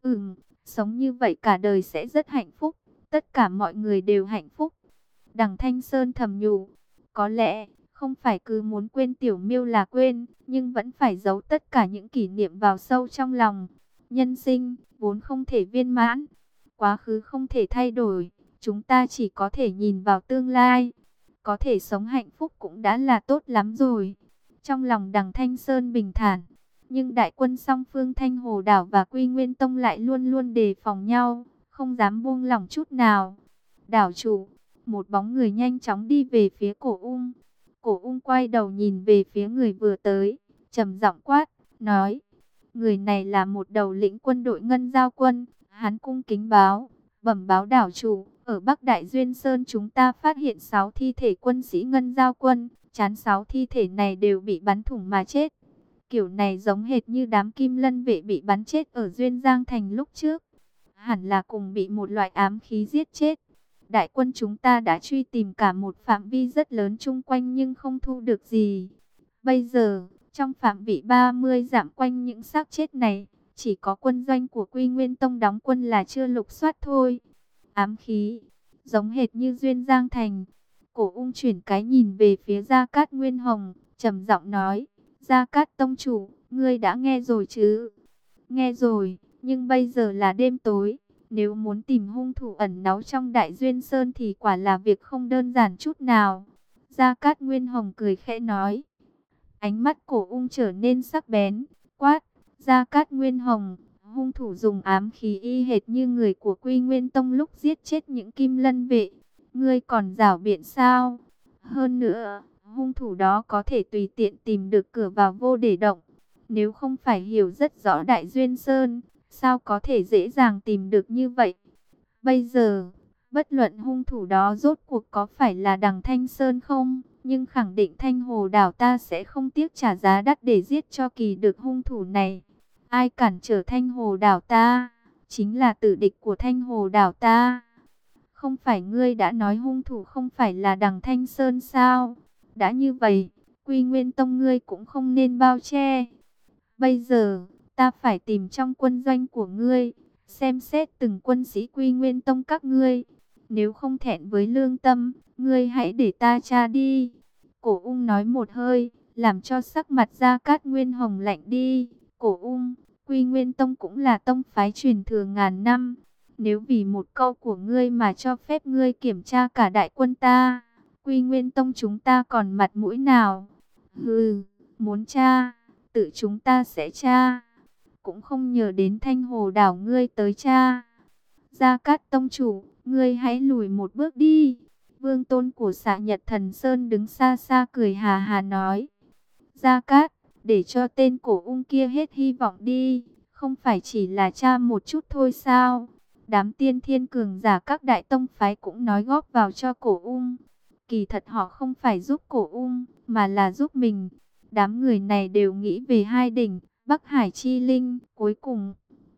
Sống như vậy cả đời sẽ rất hạnh phúc. Tất cả mọi người đều hạnh phúc. Đằng Thanh Sơn thầm nhủ, có lẽ không phải cứ muốn quên Tiểu Miêu là quên, nhưng vẫn phải giấu tất cả những kỷ niệm vào sâu trong lòng. Nhân sinh vốn không thể viên mãn, quá khứ không thể thay đổi, chúng ta chỉ có thể nhìn vào tương lai. Có thể sống hạnh phúc cũng đã là tốt lắm rồi. Trong lòng Đằng Thanh Sơn bình thản, nhưng đại quân song phương Thanh Hồ Đảo và Quy Nguyên Tông lại luôn luôn đề phòng nhau, không dám buông lỏng chút nào. Đảo chủ, một bóng người nhanh chóng đi về phía Cổ Ung. Cổ Ung quay đầu nhìn về phía người vừa tới, trầm giọng quát, nói: người này là một đầu lĩnh quân đội Ngân Giao quân. Hắn cung kính bẩm báo đảo chủ, ở Bắc Đại Duyên Sơn chúng ta phát hiện 6 thi thể quân sĩ Ngân Giao quân, chán 6 thi thể này đều bị bắn thủng mà chết. Kiểu này giống hệt như đám Kim Lân vệ bị bắn chết ở Duyên Giang Thành lúc trước. Hẳn là cùng bị một loại ám khí giết chết. Đại quân chúng ta đã truy tìm cả một phạm vi rất lớn chung quanh nhưng không thu được gì. Bây giờ, trong phạm vi 30 dặm quanh những xác chết này, chỉ có quân doanh của Quy Nguyên Tông đóng quân là chưa lục soát thôi. Ám khí, giống hệt như Duyên Giang Thành. Cổ Ung chuyển cái nhìn về phía Gia Cát Nguyên Hồng, trầm giọng nói: Gia Cát tông chủ, ngươi đã nghe rồi chứ? Nghe rồi, nhưng bây giờ là đêm tối. Nếu muốn tìm hung thủ ẩn náu trong Đại Duyên Sơn thì quả là việc không đơn giản chút nào. Gia Cát Nguyên Hồng cười khẽ nói. Ánh mắt Cổ Ung trở nên sắc bén, quát: Gia Cát Nguyên Hồng, hung thủ dùng ám khí y hệt như người của Quy Nguyên Tông lúc giết chết những Kim Lân vệ. Ngươi còn giảo biện sao? Hơn nữa, hung thủ đó có thể tùy tiện tìm được cửa vào vô để động. Nếu không phải hiểu rất rõ Đại Duyên Sơn, sao có thể dễ dàng tìm được như vậy? Bây giờ, bất luận hung thủ đó rốt cuộc có phải là Đằng Thanh Sơn không, nhưng khẳng định Thanh Hồ Đảo ta sẽ không tiếc trả giá đắt để giết cho kỳ được hung thủ này. Ai cản trở Thanh Hồ Đảo ta, chính là tử địch của Thanh Hồ Đảo ta. Không phải ngươi đã nói hung thủ không phải là Đằng Thanh Sơn sao? Đã như vậy, Quy Nguyên Tông ngươi cũng không nên bao che. Bây giờ, ta phải tìm trong quân doanh của ngươi, xem xét từng quân sĩ Quy Nguyên Tông các ngươi. Nếu không thẹn với lương tâm, ngươi hãy để ta tra đi. Cổ Ung nói một hơi, làm cho sắc mặt Gia Cát Nguyên Hồng lạnh đi. Cổ Ung, Quy Nguyên Tông cũng là tông phái truyền thừa ngàn năm. Nếu vì một câu của ngươi mà cho phép ngươi kiểm tra cả đại quân ta, Quy Nguyên Tông chúng ta còn mặt mũi nào? Hừ, muốn tra, tự chúng ta sẽ tra. Cũng không nhờ đến Thanh Hồ Đảo ngươi tới tra. Gia Cát tông chủ, ngươi hãy lùi một bước đi. Vương tôn của Xạ Nhật Thần Sơn đứng xa xa cười hà hà nói. Gia Cát, để cho tên Cổ Ung kia hết hy vọng đi. Không phải chỉ là tra một chút thôi sao? Đám tiên thiên cường giả các đại tông phái cũng nói góp vào cho Cổ Ung. Kỳ thật họ không phải giúp Cổ Ung, mà là giúp mình. Đám người này đều nghĩ về hai đỉnh, Bắc Hải Chi Linh. Cuối cùng,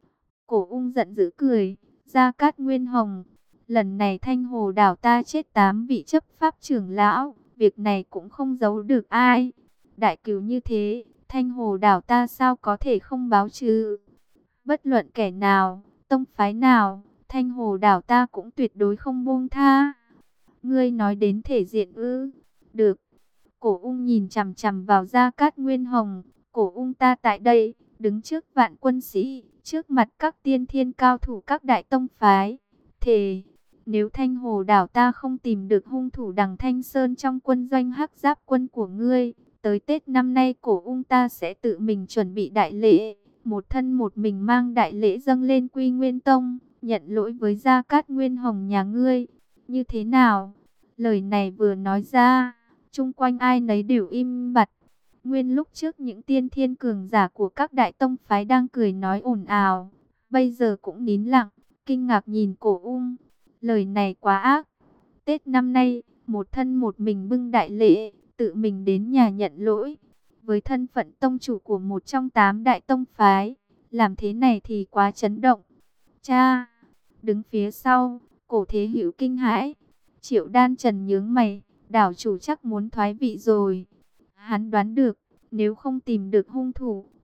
Cổ Ung giận dữ cười. Gia Cát Nguyên Hồng, lần này Thanh Hồ Đảo ta chết 8 vị chấp pháp trưởng lão. Việc này cũng không giấu được ai. Đại cửu như thế, Thanh Hồ Đảo ta sao có thể không báo chứ? Bất luận kẻ nào, tông phái nào, Thanh Hồ Đảo ta cũng tuyệt đối không buông tha. Ngươi nói đến thể diện ư? Được. Cổ Ung nhìn chằm chằm vào Gia Cát Nguyên Hồng. Cổ Ung ta tại đây, đứng trước vạn quân sĩ, trước mặt các tiên thiên cao thủ các đại tông phái. Thề, nếu Thanh Hồ Đảo ta không tìm được hung thủ Đằng Thanh Sơn trong quân doanh Hắc Giáp quân của ngươi, tới Tết năm nay Cổ Ung ta sẽ tự mình chuẩn bị đại lễ. Một thân một mình mang đại lễ dâng lên Quy Nguyên Tông, nhận lỗi với Gia Cát Nguyên Hồng nhà ngươi. Như thế nào? Lời này vừa nói ra, chung quanh ai nấy đều im bặt. Nguyên lúc trước những tiên thiên cường giả của các đại tông phái đang cười nói ồn ào, bây giờ cũng nín lặng, kinh ngạc nhìn Cổ Ung. Lời này quá ác. Tết năm nay, một thân một mình bưng đại lễ, tự mình đến nhà nhận lỗi. Với thân phận tông chủ của một trong 8 đại tông phái, làm thế này thì quá chấn động. Cha, đứng phía sau, Cổ Thế Hữu kinh hãi. Triệu Đan Trần nhướng mày, đảo chủ chắc muốn thoái vị rồi. Hắn đoán được, nếu không tìm được hung thủ,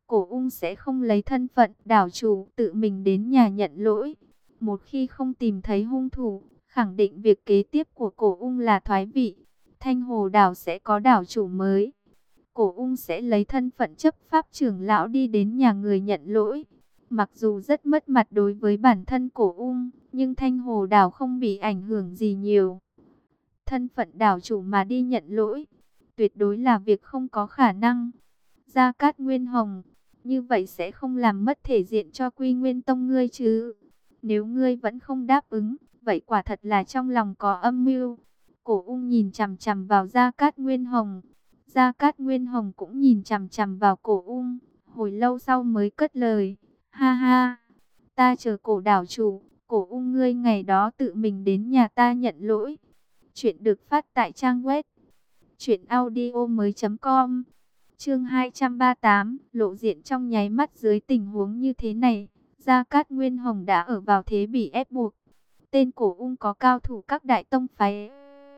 Cổ Ung sẽ không lấy thân phận đảo chủ tự mình đến nhà nhận lỗi. Một khi không tìm thấy hung thủ, khẳng định việc kế tiếp của Cổ Ung là thoái vị. Thanh Hồ đảo sẽ có đảo chủ mới. Cổ Ung sẽ lấy thân phận chấp pháp trưởng lão đi đến nhà người nhận lỗi. Mặc dù rất mất mặt đối với bản thân Cổ Ung, nhưng Thanh Hồ đảo không bị ảnh hưởng gì nhiều. Thân phận đảo chủ mà đi nhận lỗi, tuyệt đối là việc không có khả năng. Gia Cát Nguyên Hồng, như vậy sẽ không làm mất thể diện cho Quy Nguyên Tông ngươi chứ? Nếu ngươi vẫn không đáp ứng, vậy quả thật là trong lòng có âm mưu. Cổ Ung nhìn chằm chằm vào Gia Cát Nguyên Hồng. Gia Cát Nguyên Hồng cũng nhìn chằm chằm vào Cổ Ung, hồi lâu sau mới cất lời. Ha ha, ta chờ Cổ đảo chủ, Cổ Ung ngươi ngày đó tự mình đến nhà ta nhận lỗi. Chuyện được phát tại trang web truyệnaudiomoi.com. Chương 238, lộ diện trong nháy mắt. Dưới tình huống như thế này, Gia Cát Nguyên Hồng đã ở vào thế bị ép buộc. Tên Cổ Ung có cao thủ các đại tông phái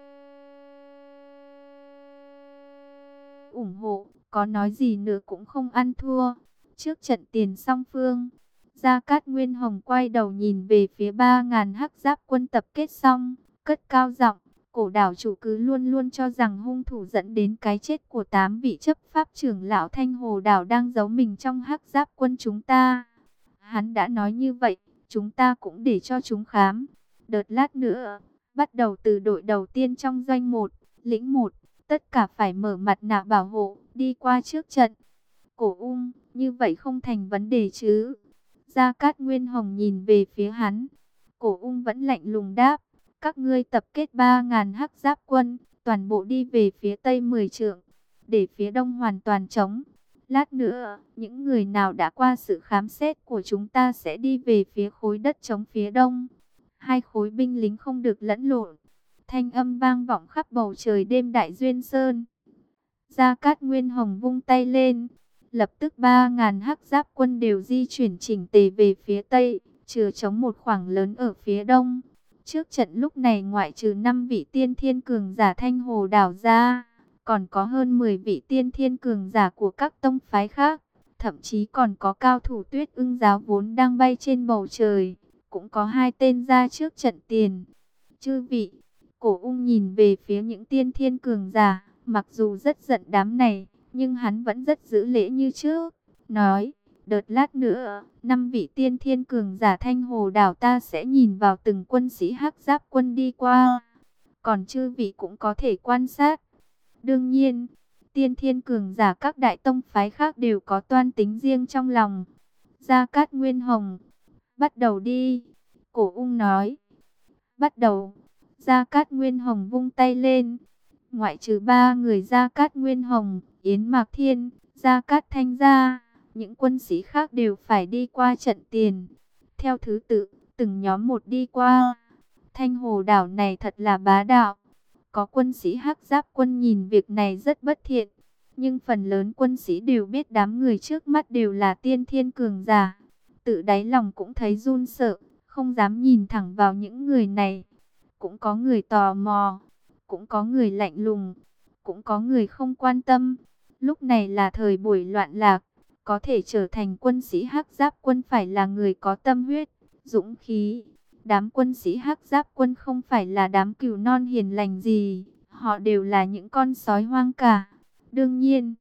ủng hộ, có nói gì nữa cũng không ăn thua. Trước trận tiền song phương, Gia Cát Nguyên Hồng quay đầu nhìn về phía 3.000 hắc giáp quân tập kết xong, cất cao giọng. Cổ đảo chủ cứ luôn luôn cho rằng hung thủ dẫn đến cái chết của 8 vị chấp pháp trưởng lão Thanh Hồ đảo đang giấu mình trong hắc giáp quân chúng ta. Hắn đã nói như vậy, chúng ta cũng để cho chúng khám. Đợt lát nữa, bắt đầu từ đội đầu tiên trong doanh 1, lĩnh 1, tất cả phải mở mặt nạ bảo hộ, đi qua trước trận. Cổ Ung, như vậy không thành vấn đề chứ? Gia Cát Nguyên Hồng nhìn về phía hắn. Cổ Ung vẫn lạnh lùng đáp. Các ngươi tập kết 3.000 hắc giáp quân, toàn bộ đi về phía tây 10 trượng, để phía đông hoàn toàn trống. Lát nữa, những người nào đã qua sự khám xét của chúng ta sẽ đi về phía khối đất trống phía đông. 2 khối binh lính không được lẫn lộn. Thanh âm vang vọng khắp bầu trời đêm Đại Duyên Sơn. Gia Cát Nguyên Hồng vung tay lên, lập tức 3.000 hắc giáp quân đều di chuyển chỉnh tề về phía tây, chừa trống một khoảng lớn ở phía đông. Trước trận lúc này ngoại trừ 5 vị tiên thiên cường giả Thanh Hồ đảo ra, còn có hơn 10 vị tiên thiên cường giả của các tông phái khác. Thậm chí còn có cao thủ Tuyết Ưng giáo vốn đang bay trên bầu trời, cũng có 2 tên ra trước trận tiền. Chư vị, Cổ Ung nhìn về phía những tiên thiên cường giả, mặc dù rất giận đám này, nhưng hắn vẫn rất giữ lễ như trước, nói. Đợt lát nữa, 5 vị tiên thiên cường giả Thanh Hồ đảo ta sẽ nhìn vào từng quân sĩ hắc giáp quân đi qua. Còn chư vị cũng có thể quan sát. Đương nhiên, tiên thiên cường giả các đại tông phái khác đều có toan tính riêng trong lòng. Gia Cát Nguyên Hồng, bắt đầu đi. Cổ Ung nói. Bắt đầu. Gia Cát Nguyên Hồng vung tay lên. Ngoại trừ 3 người Gia Cát Nguyên Hồng, Yến Mạc Thiên, Gia Cát Thanh ra, những quân sĩ khác đều phải đi qua trận tiền. Theo thứ tự, từng nhóm một đi qua. Thanh Hồ đảo này thật là bá đạo. Có quân sĩ hắc giáp quân nhìn việc này rất bất thiện. Nhưng phần lớn quân sĩ đều biết đám người trước mắt đều là tiên thiên cường giả. Tự đáy lòng cũng thấy run sợ, không dám nhìn thẳng vào những người này. Cũng có người tò mò, cũng có người lạnh lùng, cũng có người không quan tâm. Lúc này là thời buổi loạn lạc. Có thể trở thành quân sĩ hắc giáp quân phải là người có tâm huyết, dũng khí. Đám quân sĩ hắc giáp quân không phải là đám cừu non hiền lành gì, họ đều là những con sói hoang cả. Đương nhiên,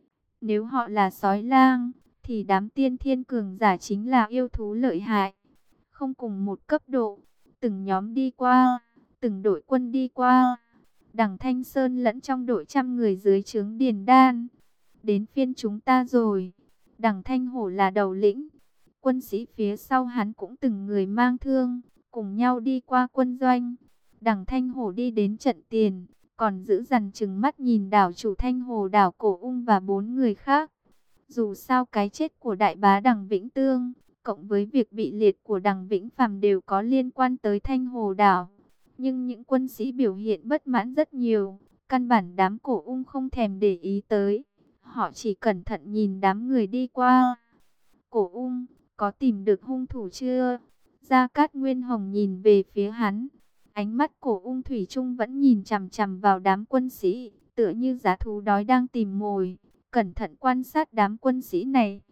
nếu họ là sói lang, thì đám tiên thiên cường giả chính là yêu thú lợi hại. Không cùng một cấp độ, từng nhóm đi qua, từng đội quân đi qua. Đằng Thanh Sơn lẫn trong đội 100 người dưới trướng Điền Đan. Đến phiên chúng ta rồi. Đằng Thanh Hổ là đầu lĩnh, quân sĩ phía sau hắn cũng từng người mang thương, cùng nhau đi qua quân doanh. Đằng Thanh Hổ đi đến trận tiền, còn giữ dằn chừng mắt nhìn đảo chủ Thanh Hồ đảo Cổ Ung và 4 người khác. Dù sao cái chết của đại bá Đằng Vĩnh Tương, cộng với việc bị liệt của Đằng Vĩnh Phàm đều có liên quan tới Thanh Hồ đảo. Nhưng những quân sĩ biểu hiện bất mãn rất nhiều, căn bản đám Cổ Ung không thèm để ý tới. Họ chỉ cẩn thận nhìn đám người đi qua. Cổ Ung, có tìm được hung thủ chưa? Gia Cát Nguyên Hồng nhìn về phía hắn. Ánh mắt Cổ Ung thủy chung vẫn nhìn chằm chằm vào đám quân sĩ, tựa như dã thú đói đang tìm mồi, cẩn thận quan sát đám quân sĩ này.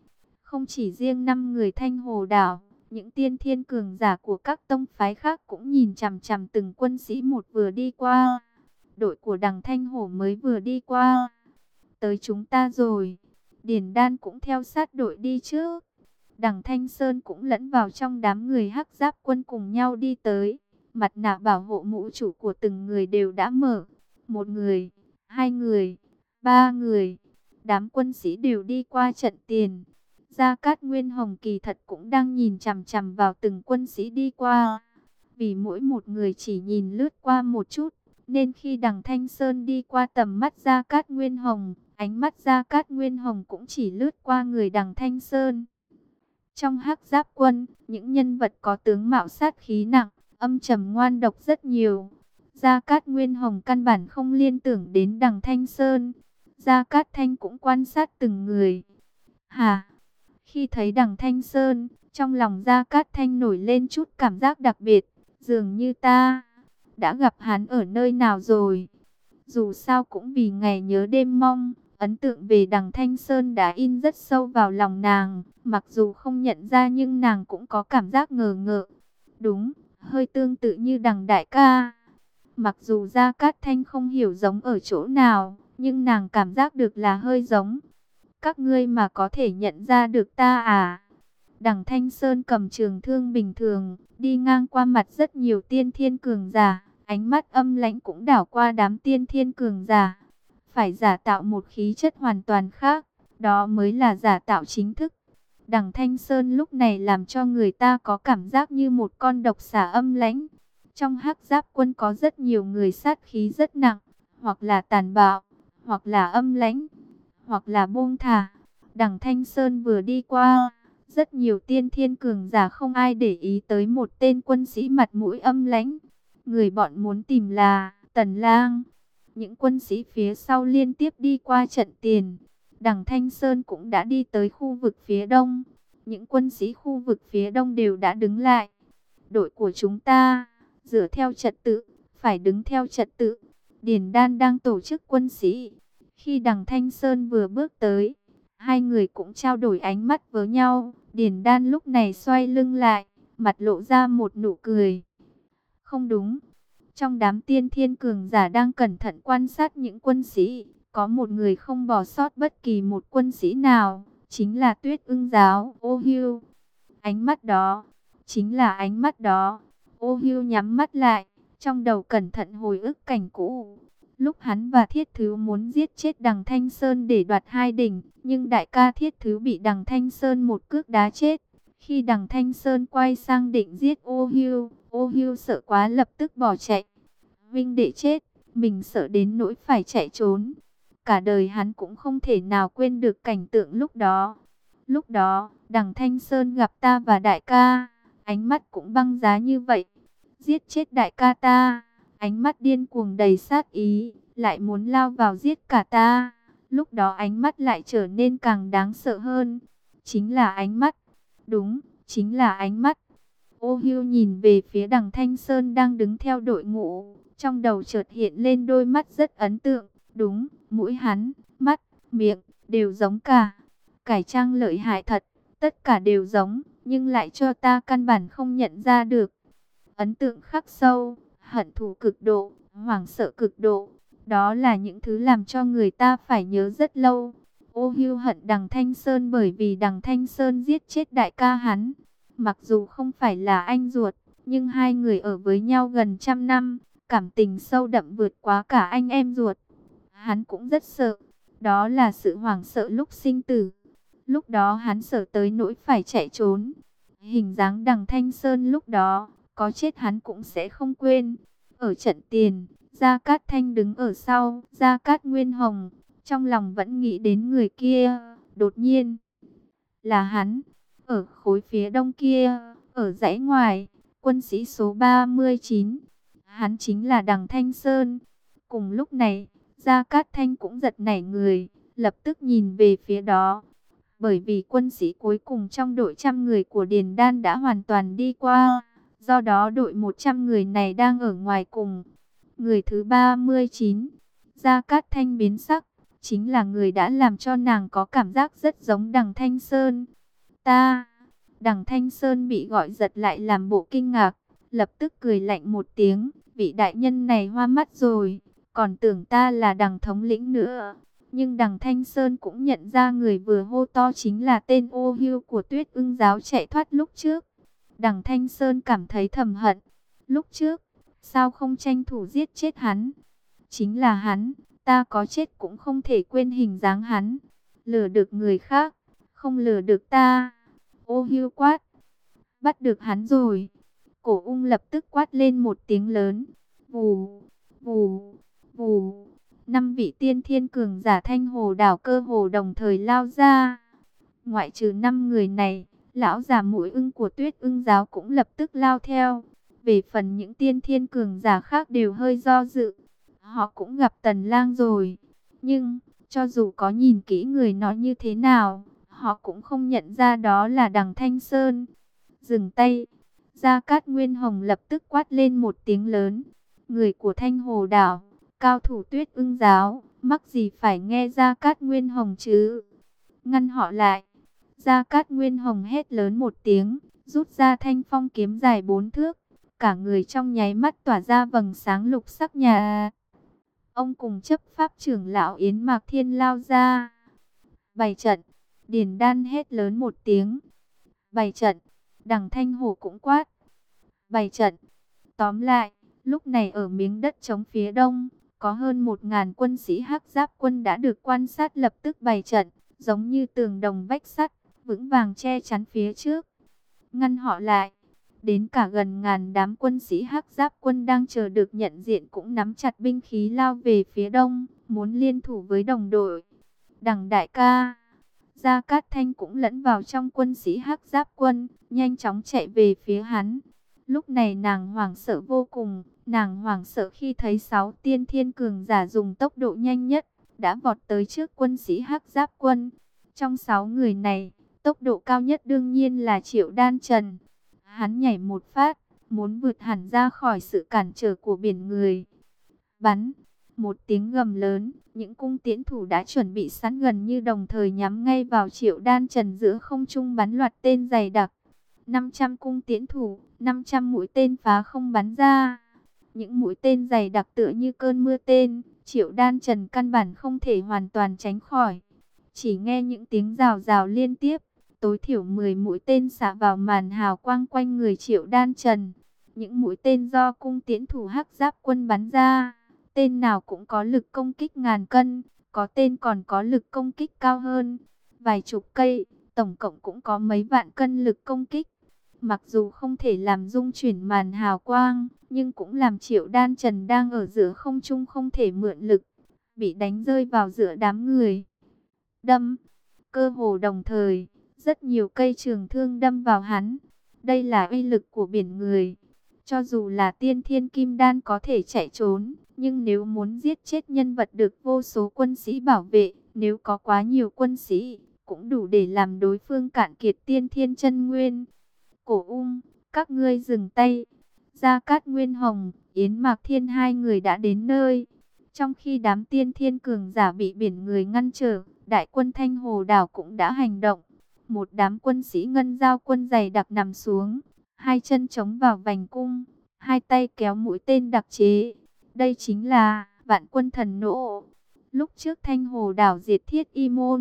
Không chỉ riêng 5 người Thanh Hồ Đảo, những tiên thiên cường giả của các tông phái khác cũng nhìn chằm chằm từng quân sĩ một vừa đi qua. Đội của đằng Thanh Hổ mới vừa đi qua. Tới chúng ta rồi. Điền Đan cũng theo sát đội đi trước. Đằng Thanh Sơn cũng lẫn vào trong đám người Hắc Giáp quân cùng nhau đi tới. Mặt nạ bảo hộ mũ chủ của từng người đều đã mở. 1 người, 2 người, 3 người. Đám quân sĩ đều đi qua trận tiền. Gia Cát Nguyên Hồng kỳ thật cũng đang nhìn chằm chằm vào từng quân sĩ đi qua. Vì mỗi một người chỉ nhìn lướt qua một chút, nên khi đằng Thanh Sơn đi qua tầm mắt Gia Cát Nguyên Hồng, ánh mắt Gia Cát Nguyên Hồng cũng chỉ lướt qua người đằng Thanh Sơn. Trong Hắc Giáp quân, những nhân vật có tướng mạo sát khí nặng, âm trầm ngoan độc rất nhiều. Gia Cát Nguyên Hồng căn bản không liên tưởng đến đằng Thanh Sơn. Gia Cát Thanh cũng quan sát từng người. Hà! Khi thấy đằng Thanh Sơn, trong lòng Gia Cát Thanh nổi lên chút cảm giác đặc biệt. Dường như ta đã gặp hắn ở nơi nào rồi. Dù sao cũng vì ngày nhớ đêm mong, ấn tượng về đằng Thanh Sơn đã in rất sâu vào lòng nàng. Mặc dù không nhận ra nhưng nàng cũng có cảm giác ngờ ngợ. Đúng, hơi tương tự như đằng đại ca. Mặc dù Gia Cát Thanh không hiểu giống ở chỗ nào, nhưng nàng cảm giác được là hơi giống. Các ngươi mà có thể nhận ra được ta à? Đằng Thanh Sơn cầm trường thương bình thường, đi ngang qua mặt rất nhiều tiên thiên cường giả, ánh mắt âm lãnh cũng đảo qua đám tiên thiên cường giả. Phải giả tạo một khí chất hoàn toàn khác, đó mới là giả tạo chính thức. Đằng Thanh Sơn lúc này làm cho người ta có cảm giác như một con độc xà âm lãnh. Trong Hắc Giáp quân có rất nhiều người sát khí rất nặng, hoặc là tàn bạo, hoặc là âm lãnh, hoặc là buông thả. Đằng Thanh Sơn vừa đi qua, rất nhiều tiên thiên cường giả không ai để ý tới một tên quân sĩ mặt mũi âm lãnh. Người bọn muốn tìm là Tần Lang. Những quân sĩ phía sau liên tiếp đi qua trận tiền. Đằng Thanh Sơn cũng đã đi tới khu vực phía đông. Những quân sĩ khu vực phía đông đều đã đứng lại. Đội của chúng ta, dựa theo trật tự, phải đứng theo trật tự. Điền Đan đang tổ chức quân sĩ. Khi đằng Thanh Sơn vừa bước tới, hai người cũng trao đổi ánh mắt với nhau. Điền Đan lúc này xoay lưng lại, mặt lộ ra một nụ cười. Không đúng. Trong đám tiên thiên cường giả đang cẩn thận quan sát những quân sĩ, có một người không bỏ sót bất kỳ một quân sĩ nào, chính là Tuyết Ưng giáo Ô Hưu. Ánh mắt đó, chính là ánh mắt đó. Ô Hưu nhắm mắt lại, trong đầu cẩn thận hồi ức cảnh cũ. Lúc hắn và Thiết Thứ muốn giết chết đằng Thanh Sơn để đoạt hai đỉnh, nhưng đại ca Thiết Thứ bị đằng Thanh Sơn một cước đá chết. Khi đằng Thanh Sơn quay sang định giết Ô Hưu sợ quá lập tức bỏ chạy. Vinh đệ chết, mình sợ đến nỗi phải chạy trốn. Cả đời hắn cũng không thể nào quên được cảnh tượng lúc đó. Lúc đó, đằng Thanh Sơn gặp ta và đại ca, ánh mắt cũng băng giá như vậy. Giết chết đại ca ta, ánh mắt điên cuồng đầy sát ý, lại muốn lao vào giết cả ta. Lúc đó ánh mắt lại trở nên càng đáng sợ hơn. Chính là ánh mắt. Đúng, chính là ánh mắt. Ô Hưu nhìn về phía đằng Thanh Sơn đang đứng theo đội ngũ. Trong đầu chợt hiện lên đôi mắt rất ấn tượng. Đúng, mũi hắn, mắt, miệng, đều giống cả. Cải trang lợi hại thật, tất cả đều giống, nhưng lại cho ta căn bản không nhận ra được. Ấn tượng khắc sâu, hận thù cực độ, hoảng sợ cực độ. Đó là những thứ làm cho người ta phải nhớ rất lâu. Ô Hưu hận đằng Thanh Sơn bởi vì đằng Thanh Sơn giết chết đại ca hắn. Mặc dù không phải là anh ruột, nhưng hai người ở với nhau gần 100 năm, cảm tình sâu đậm vượt quá cả anh em ruột. Hắn cũng rất sợ, đó là sự hoảng sợ lúc sinh tử. Lúc đó hắn sợ tới nỗi phải chạy trốn. Hình dáng đằng Thanh Sơn lúc đó, có chết hắn cũng sẽ không quên. Ở trận tiền, Gia Cát Thanh đứng ở sau, Gia Cát Nguyên Hồng, trong lòng vẫn nghĩ đến người kia. Đột nhiên, là hắn, ở khối phía đông kia, ở dãy ngoài, quân sĩ số 39. Hắn chính là đằng Thanh Sơn. Cùng lúc này, Gia Cát Thanh cũng giật nảy người, lập tức nhìn về phía đó. Bởi vì quân sĩ cuối cùng trong đội 100 người của Điền Đan đã hoàn toàn đi qua. Do đó đội 100 người này đang ở ngoài cùng. Người thứ 39, Gia Cát Thanh biến sắc, chính là người đã làm cho nàng có cảm giác rất giống đằng Thanh Sơn. Ta. Đằng Thanh Sơn bị gọi giật lại làm bộ kinh ngạc, lập tức cười lạnh một tiếng, vị đại nhân này hoa mắt rồi, còn tưởng ta là đằng thống lĩnh nữa. Nhưng đằng Thanh Sơn cũng nhận ra người vừa hô to chính là tên ô hưu của Tuyết Ưng giáo chạy thoát lúc trước. Đằng Thanh Sơn cảm thấy thầm hận, lúc trước, sao không tranh thủ giết chết hắn? Chính là hắn, ta có chết cũng không thể quên hình dáng hắn. Lừa được người khác, không lừa được ta. Ô hưu quát, bắt được hắn rồi. Cổ ung lập tức quát lên một tiếng lớn. Vù, vù, vù. 5 vị tiên thiên cường giả Thanh Hồ đảo cơ hồ đồng thời lao ra. Ngoại trừ 5 người này, lão già mũi ưng của Tuyết Ưng giáo cũng lập tức lao theo. Về phần những tiên thiên cường giả khác đều hơi do dự. Họ cũng gặp Tần Lang rồi. Nhưng, cho dù có nhìn kỹ người nó như thế nào, họ cũng không nhận ra đó là đằng Thanh Sơn. Dừng tay. Gia Cát Nguyên Hồng lập tức quát lên một tiếng lớn. Người của Thanh Hồ đảo, cao thủ Tuyết Ưng giáo, mắc gì phải nghe Gia Cát Nguyên Hồng chứ? Ngăn họ lại. Gia Cát Nguyên Hồng hét lớn một tiếng, rút ra thanh phong kiếm dài 4 thước. Cả người trong nháy mắt tỏa ra vầng sáng lục sắc nhà. Ông cùng chấp pháp trưởng lão Yến Mạc Thiên lao ra. Bày trận. Điền Đan hét lớn một tiếng. Bày trận. Đằng Thanh Hồ cũng quát. Bày trận. Tóm lại, lúc này ở miếng đất trống phía đông, có hơn 1000 quân sĩ Hắc Giáp quân đã được quan sát lập tức bày trận, giống như tường đồng vách sắt, vững vàng che chắn phía trước. Ngăn họ lại. Đến cả gần ngàn đám quân sĩ Hắc Giáp quân đang chờ được nhận diện cũng nắm chặt binh khí lao về phía đông, muốn liên thủ với đồng đội. Đằng đại ca, Gia Cát Thanh cũng lẫn vào trong quân sĩ Hắc Giáp quân, nhanh chóng chạy về phía hắn. Lúc này nàng hoảng sợ vô cùng, nàng hoảng sợ khi thấy 6 tiên thiên cường giả dùng tốc độ nhanh nhất, đã vọt tới trước quân sĩ Hắc Giáp quân. Trong 6 người này, tốc độ cao nhất đương nhiên là Triệu Đan Trần. Hắn nhảy một phát, muốn vượt hẳn ra khỏi sự cản trở của biển người. Bắn, một tiếng gầm lớn, những cung tiễn thủ đã chuẩn bị sẵn gần như đồng thời nhắm ngay vào Triệu Đan Trần giữa không trung bắn loạt tên dày đặc. 500 cung tiễn thủ, 500 mũi tên phá không bắn ra. Những mũi tên dày đặc tựa như cơn mưa tên, Triệu Đan Trần căn bản không thể hoàn toàn tránh khỏi. Chỉ nghe những tiếng rào rào liên tiếp, tối thiểu 10 mũi tên xạ vào màn hào quang quanh người Triệu Đan Trần. Những mũi tên do cung tiễn thủ Hắc Giáp quân bắn ra, tên nào cũng có lực công kích ngàn cân, có tên còn có lực công kích cao hơn. Vài chục cây, tổng cộng cũng có mấy vạn cân lực công kích. Mặc dù không thể làm rung chuyển màn hào quang, nhưng cũng làm Triệu Đan Trần đang ở giữa không trung không thể mượn lực, bị đánh rơi vào giữa đám người. Đâm, cơ hồ đồng thời, rất nhiều cây trường thương đâm vào hắn. Đây là uy lực của biển người. Cho dù là tiên thiên kim đan có thể chạy trốn, nhưng nếu muốn giết chết nhân vật được vô số quân sĩ bảo vệ, nếu có quá nhiều quân sĩ, cũng đủ để làm đối phương cạn kiệt tiên thiên chân nguyên. Cổ ung, các ngươi dừng tay. Gia Cát Nguyên Hồng, Yến Mạc Thiên hai người đã đến nơi. Trong khi đám tiên thiên cường giả bị biển người ngăn trở, đại quân Thanh Hồ đảo cũng đã hành động. Một đám quân sĩ ngân giao quân dày đặc nằm xuống, hai chân chống vào vành cung, hai tay kéo mũi tên đặc chế. Đây chính là Vạn Quân Thần Nỗ. Lúc trước Thanh Hồ đảo diệt Thiết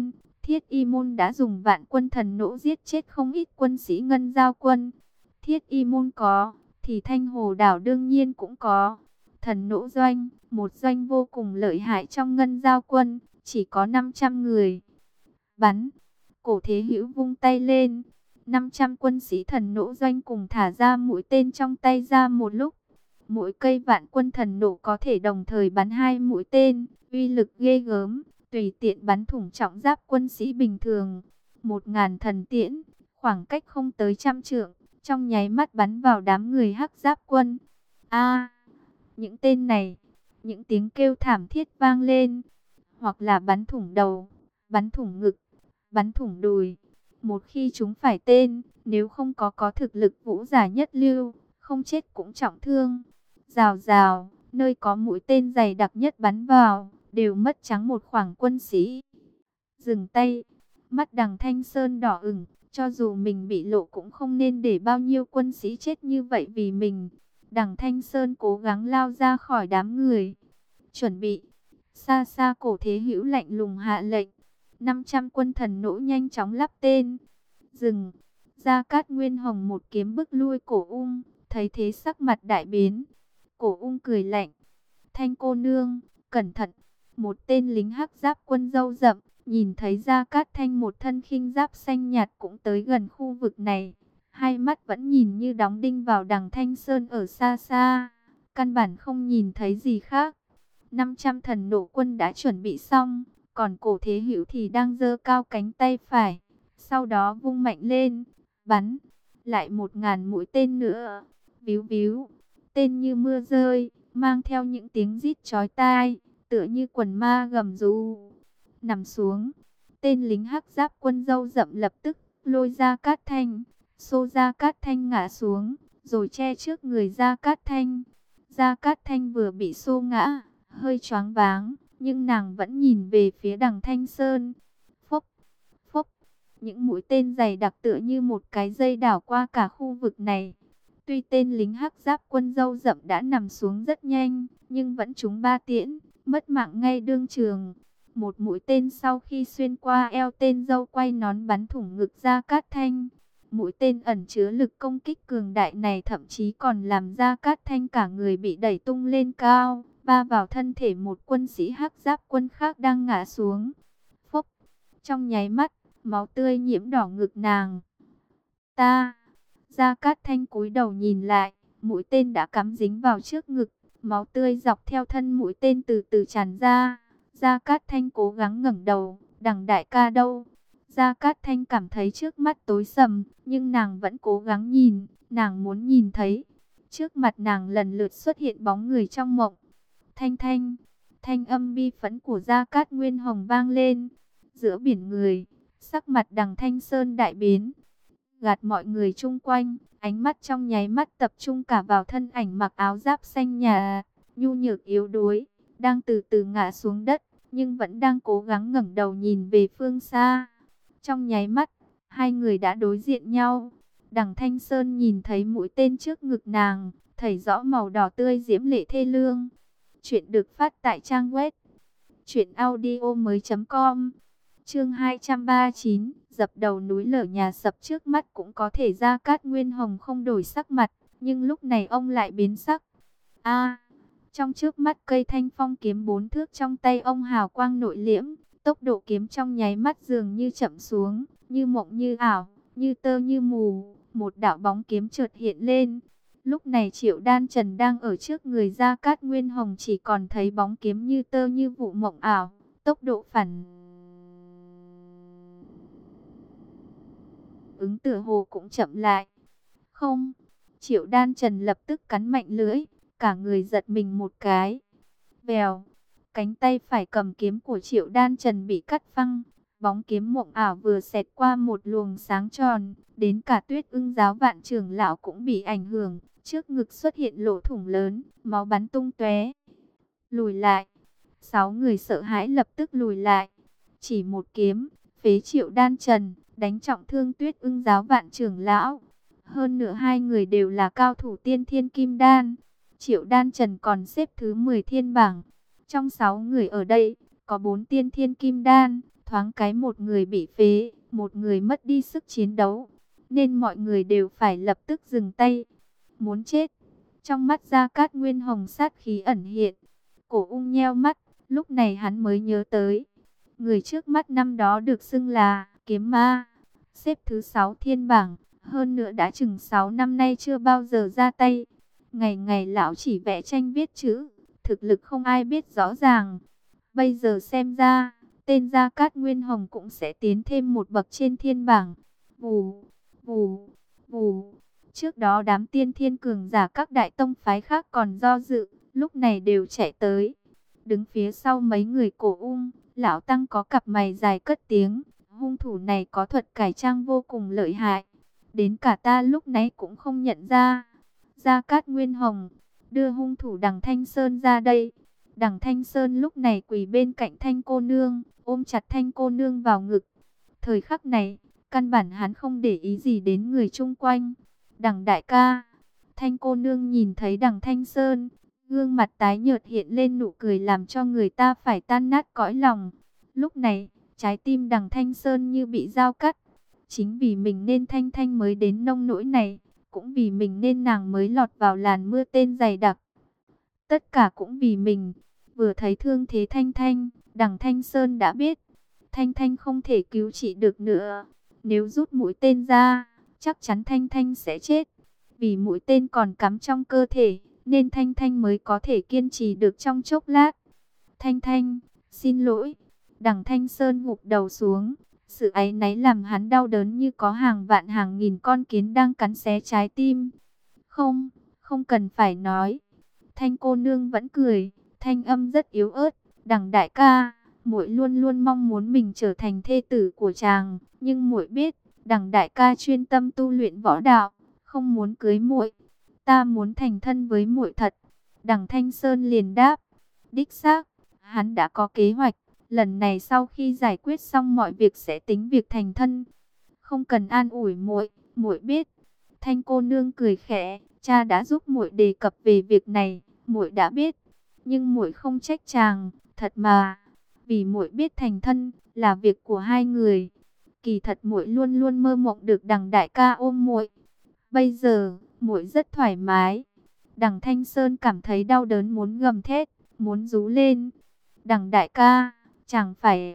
Y Môn đã dùng Vạn Quân Thần Nỗ giết chết không ít quân sĩ ngân giao quân. Thiết Y Môn có, thì Thanh Hồ đảo đương nhiên cũng có. Thần Nỗ doanh, một doanh vô cùng lợi hại trong ngân giao quân, chỉ có 500 người. Bắn, Cổ Thế Hữu vung tay lên, 500 quân sĩ thần nỗ doanh cùng thả ra mũi tên trong tay ra một lúc. Mỗi cây Vạn Quân Thần Nỗ có thể đồng thời bắn 2 mũi tên, uy lực ghê gớm, tùy tiện bắn thủng trọng giáp quân sĩ bình thường. 1000 thần tiễn, khoảng cách không tới 100 trượng, trong nháy mắt bắn vào đám người Hắc Giáp quân. A, những tên này, những tiếng kêu thảm thiết vang lên, hoặc là bắn thủng đầu, bắn thủng ngực, bắn thủng đùi. Một khi chúng phải tên, nếu không có thực lực vũ giả nhất lưu, không chết cũng trọng thương. Rào rào, nơi có mũi tên dày đặc nhất bắn vào, đều mất trắng một khoảng quân sĩ. Dừng tay, mắt đằng Thanh Sơn đỏ ửng, Cho dù mình bị lộ cũng không nên để bao nhiêu quân sĩ chết như vậy vì mình. Đằng Thanh Sơn cố gắng lao ra khỏi đám người. Chuẩn bị. Xa xa Cổ Thế Hữu lạnh lùng hạ lệnh. 500 quân thần nỗ nhanh chóng lắp tên. Dừng. Gia Cát Nguyên Hồng một kiếm bức lui Cổ Ung. Thấy thế sắc mặt đại biến. Cổ Ung cười lạnh. Thanh cô nương, cẩn thận. Một tên lính hắc giáp quân râu rậm, nhìn thấy Gia Cát Thanh một thân khinh giáp xanh nhạt cũng tới gần khu vực này. Hai mắt vẫn nhìn như đóng đinh vào đằng Thanh Sơn ở xa xa. Căn bản không nhìn thấy gì khác. 500 thần nổ quân đã chuẩn bị xong. Còn Cổ Thế Hữu thì đang giơ cao cánh tay phải. Sau đó vung mạnh lên, bắn. Lại 1000 mũi tên nữa. Víu víu, tên như mưa rơi, mang theo những tiếng rít chói tai, tựa như quần ma gầm rú. Nằm xuống, tên lính hắc giáp quân râu rậm lập tức lôi Gia Cát Thanh, xô Gia Cát Thanh ngã xuống, rồi che trước người Gia Cát Thanh. Gia Cát Thanh vừa bị xô ngã, hơi choáng váng, nhưng nàng vẫn nhìn về phía đằng Thanh Sơn. Phốc, phốc, những mũi tên dày đặc tựa như một cái dây đảo qua cả khu vực này. Tuy tên lính hắc giáp quân râu rậm đã nằm xuống rất nhanh, nhưng vẫn trúng 3 tiễn, mất mạng ngay đương trường. Một mũi tên sau khi xuyên qua eo tên râu quay nón bắn thủng ngực Gia Cát Thanh. Mũi tên ẩn chứa lực công kích cường đại này thậm chí còn làm Gia Cát Thanh cả người bị đẩy tung lên cao, va vào thân thể một quân sĩ hắc giáp quân khác đang ngã xuống. Phốc, trong nháy mắt, máu tươi nhiễm đỏ ngực nàng. Ta... Gia Cát Thanh cúi đầu nhìn lại, mũi tên đã cắm dính vào trước ngực, máu tươi dọc theo thân mũi tên từ từ tràn ra. Gia Cát Thanh cố gắng ngẩng đầu, đằng đại ca đâu? Gia Cát Thanh cảm thấy trước mắt tối sầm, nhưng nàng vẫn cố gắng nhìn, nàng muốn nhìn thấy. Trước mặt nàng lần lượt xuất hiện bóng người trong mộng. Thanh Thanh, thanh âm bi phẫn của Gia Cát Nguyên Hồng vang lên. Giữa biển người, sắc mặt đằng Thanh Sơn đại biến. Gạt mọi người chung quanh, ánh mắt trong nháy mắt tập trung cả vào thân ảnh mặc áo giáp xanh nhà, nhu nhược yếu đuối, đang từ từ ngã xuống đất, nhưng vẫn đang cố gắng ngẩng đầu nhìn về phương xa. Trong nháy mắt, hai người đã đối diện nhau. Đằng Thanh Sơn nhìn thấy mũi tên trước ngực nàng, thấy rõ màu đỏ tươi diễm lệ thê lương. Chuyện được phát tại trang web truyệnaudiomoi.com. Chương 239, dập đầu núi lở nhà sập trước mắt cũng có thể. Gia Cát Nguyên Hồng không đổi sắc mặt, nhưng lúc này ông lại biến sắc. Trong trước mắt cây Thanh Phong kiếm 4 thước trong tay ông hào quang nội liễm, tốc độ kiếm trong nháy mắt dường như chậm xuống, như mộng như ảo, như tơ như mù, một đạo bóng kiếm chợt hiện lên. Lúc này Triệu Đan Trần đang ở trước người Gia Cát Nguyên Hồng, chỉ còn thấy bóng kiếm như tơ như vụ mộng ảo, tốc độ phản ứng tựa hồ cũng chậm lại. Không, Triệu Đan Trần lập tức cắn mạnh lưỡi, cả người giật mình một cái. Vèo, cánh tay phải cầm kiếm của Triệu Đan Trần bị cắt phăng, bóng kiếm mộng ảo vừa xẹt qua một luồng sáng tròn, đến cả Tuyết Ưng giáo vạn trưởng lão cũng bị ảnh hưởng, trước ngực xuất hiện lỗ thủng lớn, máu bắn tung tóe. Lùi lại, 6 người sợ hãi lập tức lùi lại, chỉ một kiếm, phế Triệu Đan Trần, đánh trọng thương Tuyết Ưng giáo vạn trưởng lão. Hơn nữa hai người đều là cao thủ tiên thiên kim đan. Triệu Đan Trần còn xếp thứ 10 thiên bảng. Trong 6 người ở đây, có 4 tiên thiên kim đan. Thoáng cái một người bị phế, một người mất đi sức chiến đấu. Nên mọi người đều phải lập tức dừng tay. Muốn chết. Trong mắt Gia Cát Nguyên Hồng sát khí ẩn hiện. Cổ Ung nheo mắt, lúc này hắn mới nhớ tới. Người trước mắt năm đó được xưng là Kiếm Ma, xếp thứ 6 thiên bảng. Hơn nữa đã chừng 6 năm nay chưa bao giờ ra tay. Ngày ngày lão chỉ vẽ tranh viết chữ, thực lực không ai biết rõ ràng. Bây giờ xem ra, tên Gia Cát Nguyên Hồng cũng sẽ tiến thêm một bậc trên thiên bảng. Vù, vù, vù. Trước đó đám tiên thiên cường giả các đại tông phái khác còn do dự, lúc này đều chạy tới. Đứng phía sau mấy người Cổ Ung, lão tăng có cặp mày dài cất tiếng. Hung thủ này có thuật cải trang vô cùng lợi hại. Đến cả ta lúc nãy cũng không nhận ra. Gia Cát Nguyên Hồng, đưa hung thủ đằng Thanh Sơn ra đây. Đằng Thanh Sơn lúc này quỳ bên cạnh Thanh cô nương, ôm chặt Thanh cô nương vào ngực. Thời khắc này, Căn bản hắn không để ý gì đến người chung quanh. Đằng đại ca, Thanh cô nương nhìn thấy đằng Thanh Sơn, gương mặt tái nhợt hiện lên nụ cười làm cho người ta phải tan nát cõi lòng. Lúc này, trái tim đằng Thanh Sơn như bị dao cắt. Chính vì mình nên Thanh Thanh mới đến nông nỗi này, cũng vì mình nên nàng mới lọt vào làn mưa tên dày đặc. Tất cả cũng vì mình. Vừa thấy thương thế Thanh Thanh, đằng Thanh Sơn đã biết Thanh Thanh không thể cứu trị được nữa. Nếu rút mũi tên ra, chắc chắn Thanh Thanh sẽ chết. Vì mũi tên còn cắm trong cơ thể, nên Thanh Thanh mới có thể kiên trì được trong chốc lát. Thanh Thanh, xin lỗi. Đằng Thanh Sơn gục đầu xuống. Sự áy náy làm hắn đau đớn như có hàng vạn hàng nghìn con kiến đang cắn xé trái tim. Không, không cần phải nói. Thanh cô nương vẫn cười, thanh âm rất yếu ớt. Đằng đại ca, muội luôn luôn mong muốn mình trở thành thê tử của chàng, nhưng muội biết, đằng đại ca chuyên tâm tu luyện võ đạo, không muốn cưới muội. Ta muốn thành thân với muội thật. Đằng Thanh Sơn liền đáp, đích xác, hắn đã có kế hoạch, lần này sau khi giải quyết xong mọi việc sẽ tính việc thành thân. Không cần an ủi muội, muội biết. Thanh cô nương cười khẽ, cha đã giúp muội đề cập về việc này, muội đã biết, nhưng muội không trách chàng, thật mà, vì muội biết thành thân là việc của hai người. Kỳ thật muội luôn luôn mơ mộng được đằng đại ca ôm muội. Bây giờ, muội rất thoải mái. Đằng Thanh Sơn cảm thấy đau đớn muốn gầm thét, muốn rú lên. Đằng đại ca, chàng phải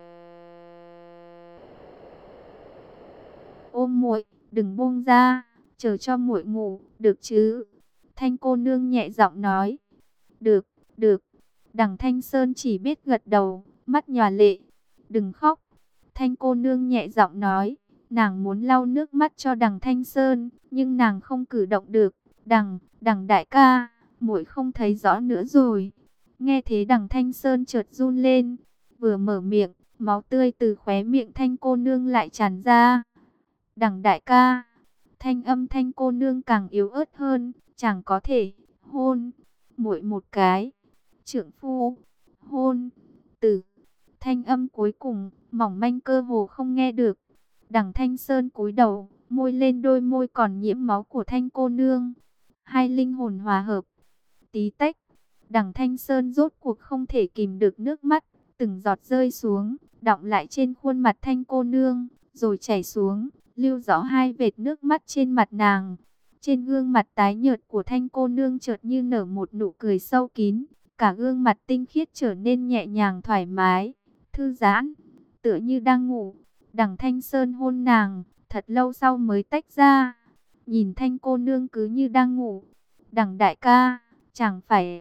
ôm muội, đừng buông ra, chờ cho muội ngủ, được chứ? Thanh cô nương nhẹ giọng nói. Được, được. Đằng Thanh Sơn chỉ biết gật đầu, mắt nhòa lệ. Đừng khóc. Thanh cô nương nhẹ giọng nói. Nàng muốn lau nước mắt cho đằng Thanh Sơn, nhưng nàng không cử động được. Đằng đại ca, muội không thấy rõ nữa rồi. Nghe thế đằng Thanh Sơn chợt run lên. Vừa mở miệng, máu tươi từ khóe miệng Thanh cô nương lại tràn ra. Đằng đại ca, thanh âm Thanh cô nương càng yếu ớt hơn. Chẳng có thể hôn muội một cái. Trượng phu, hôn, từ. Thanh âm cuối cùng, mỏng manh cơ hồ không nghe được. Đằng Thanh Sơn cúi đầu, môi lên đôi môi còn nhiễm máu của Thanh cô nương. Hai linh hồn hòa hợp. Tí tách, đằng Thanh Sơn rốt cuộc không thể kìm được nước mắt. Từng giọt rơi xuống, đọng lại trên khuôn mặt Thanh cô nương, rồi chảy xuống, lưu rõ hai vệt nước mắt trên mặt nàng. Trên gương mặt tái nhợt của Thanh cô nương chợt như nở một nụ cười sâu kín. Cả gương mặt tinh khiết trở nên nhẹ nhàng thoải mái, thư giãn, tựa như đang ngủ. Đằng Thanh Sơn hôn nàng, thật lâu sau mới tách ra. Nhìn Thanh cô nương cứ như đang ngủ. Đằng đại ca, chẳng phải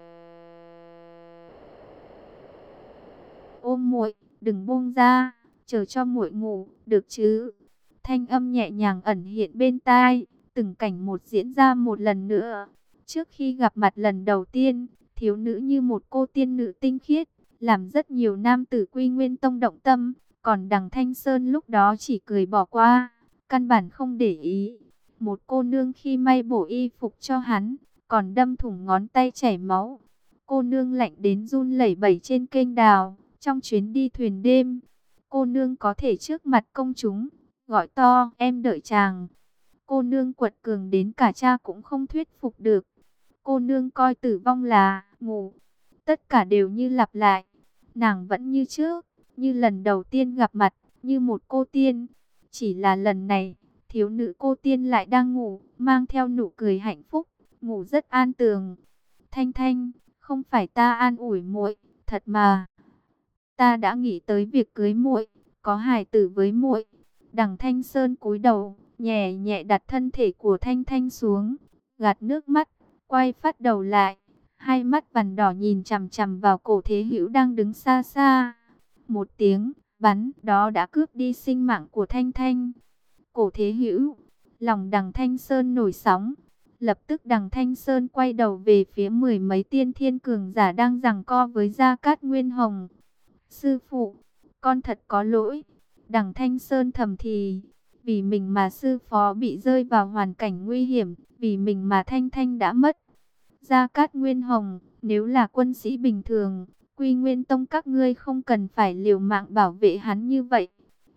ôm muội, đừng buông ra, chờ cho muội ngủ, được chứ? Thanh âm nhẹ nhàng ẩn hiện bên tai, từng cảnh một diễn ra một lần nữa. Trước khi gặp mặt lần đầu tiên, thiếu nữ như một cô tiên nữ tinh khiết, làm rất nhiều nam tử Quy Nguyên Tông động tâm, còn đằng Thanh Sơn lúc đó chỉ cười bỏ qua, căn bản không để ý. Một cô nương khi may bổ y phục cho hắn, còn đâm thủng ngón tay chảy máu. Cô nương lạnh đến run lẩy bẩy trên kênh đào, trong chuyến đi thuyền đêm. Cô nương có thể trước mặt công chúng, gọi to, em đợi chàng. Cô nương quật cường đến cả cha cũng không thuyết phục được. Cô nương coi tử vong là ngủ. Tất cả đều như lặp lại. Nàng vẫn như trước, như lần đầu tiên gặp mặt, như một cô tiên. Chỉ là lần này, thiếu nữ cô tiên lại đang ngủ, mang theo nụ cười hạnh phúc, ngủ rất an tường. Thanh Thanh, không phải ta an ủi muội, thật mà. Ta đã nghĩ tới việc cưới muội, có hài tử với muội. Đằng Thanh Sơn cúi đầu, nhẹ nhẹ đặt thân thể của Thanh Thanh xuống, gạt nước mắt, quay phát đầu lại, hai mắt vằn đỏ nhìn chằm chằm vào Cổ Thế Hữu đang đứng xa xa. Một tiếng bắn đó đã cướp đi sinh mạng của Thanh Thanh. Cổ Thế Hữu, lòng đằng Thanh Sơn nổi sóng. Lập tức đằng Thanh Sơn quay đầu về phía mười mấy tiên thiên cường giả đang giằng co với Gia Cát Nguyên Hồng. Sư phụ, con thật có lỗi. Đằng Thanh Sơn thầm thì, vì mình mà sư phó bị rơi vào hoàn cảnh nguy hiểm, vì mình mà Thanh Thanh đã mất. Gia Cát Nguyên Hồng, nếu là quân sĩ bình thường, Quy Nguyên Tông các ngươi không cần phải liều mạng bảo vệ hắn như vậy.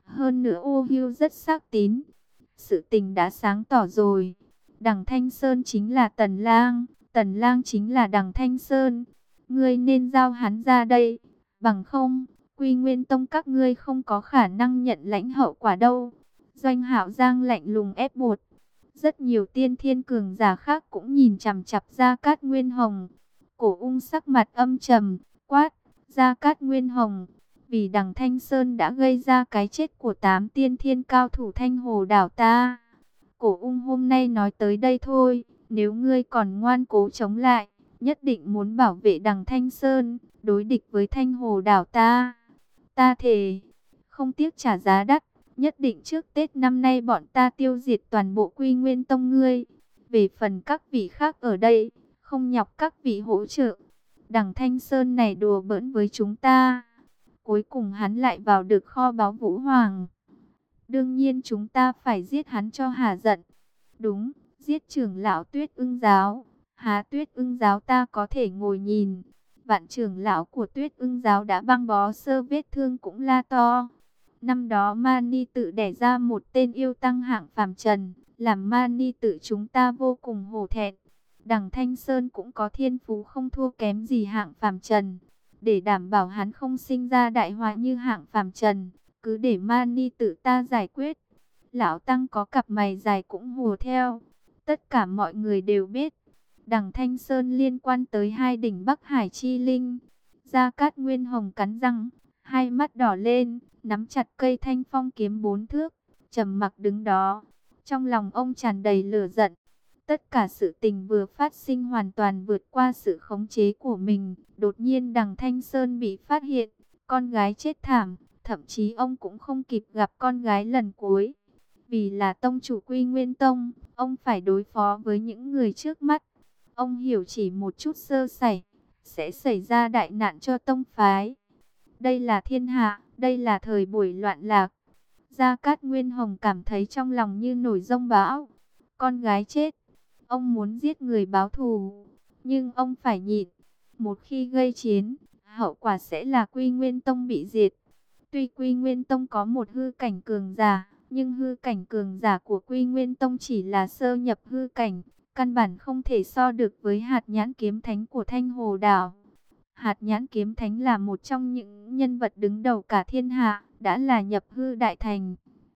Hơn nữa Ô Hưu rất xác tín. Sự tình đã sáng tỏ rồi. Đằng Thanh Sơn chính là Tần Lang, Tần Lang chính là Đằng Thanh Sơn. Ngươi nên giao hắn ra đây, bằng không, Quy Nguyên Tông các ngươi không có khả năng nhận lãnh hậu quả đâu. Doanh Hạo Giang lạnh lùng ép buộc. Rất nhiều tiên thiên cường giả khác cũng nhìn chằm chằm Gia Cát Nguyên Hồng. Cổ Ung sắc mặt âm trầm, quát: Gia Cát Nguyên Hồng, vì đằng Thanh Sơn đã gây ra cái chết của 8 tiên thiên cao thủ Thanh Hồ đảo ta. Cổ Ung hôm nay nói tới đây thôi, nếu ngươi còn ngoan cố chống lại, nhất định muốn bảo vệ đằng Thanh Sơn, đối địch với Thanh Hồ đảo ta. Ta thề, không tiếc trả giá đắt, nhất định trước Tết năm nay bọn ta tiêu diệt toàn bộ Quy Nguyên Tông ngươi. Về phần các vị khác ở đây, không nhọc các vị hỗ trợ. Đằng Thanh Sơn này đùa bỡn với chúng ta. Cuối cùng hắn lại vào được kho báu Vũ Hoàng. Đương nhiên chúng ta phải giết hắn cho hả giận. Đúng, giết trưởng lão Tuyết Ưng Giáo. Há Tuyết Ưng Giáo ta có thể ngồi nhìn. Vạn trưởng lão của Tuyết Ưng Giáo đã băng bó sơ vết thương cũng la to. Năm đó Mani tự đẻ ra một tên yêu tăng hạng phàm trần, làm Mani tự chúng ta vô cùng hổ thẹn. Đằng Thanh Sơn cũng có thiên phú không thua kém gì hạng phàm trần. Để đảm bảo hắn không sinh ra đại họa như hạng phàm trần, cứ để Mani tự ta giải quyết. Lão tăng có cặp mày dài cũng hùa theo. Tất cả mọi người đều biết, đằng Thanh Sơn liên quan tới hai đỉnh Bắc Hải Chi Linh. Gia Cát Nguyên Hồng cắn răng, hai mắt đỏ lên, nắm chặt cây thanh phong kiếm 4 thước, trầm mặc đứng đó. Trong lòng ông tràn đầy lửa giận. Tất cả sự tình vừa phát sinh hoàn toàn vượt qua sự khống chế của mình. Đột nhiên đằng Thanh Sơn bị phát hiện, con gái chết thảm, thậm chí ông cũng không kịp gặp con gái lần cuối. Vì là tông chủ Quy Nguyên Tông, ông phải đối phó với những người trước mắt. Ông hiểu chỉ một chút sơ sẩy, sẽ xảy ra đại nạn cho tông phái. Đây là thiên hạ, đây là thời buổi loạn lạc. Gia Cát Nguyên Hồng cảm thấy trong lòng như nổi giông bão. Con gái chết, ông muốn giết người báo thù, nhưng ông phải nhịn. Một khi gây chiến, hậu quả sẽ là Quy Nguyên Tông bị diệt. Tuy Quy Nguyên Tông có một hư cảnh cường giả, nhưng hư cảnh cường giả của Quy Nguyên Tông chỉ là sơ nhập hư cảnh, căn bản không thể so được với Hạt Nhãn Kiếm Thánh của Thanh Hồ Đảo. Hạt Nhãn Kiếm Thánh là một trong những nhân vật đứng đầu cả thiên hạ, đã là nhập hư đại thành,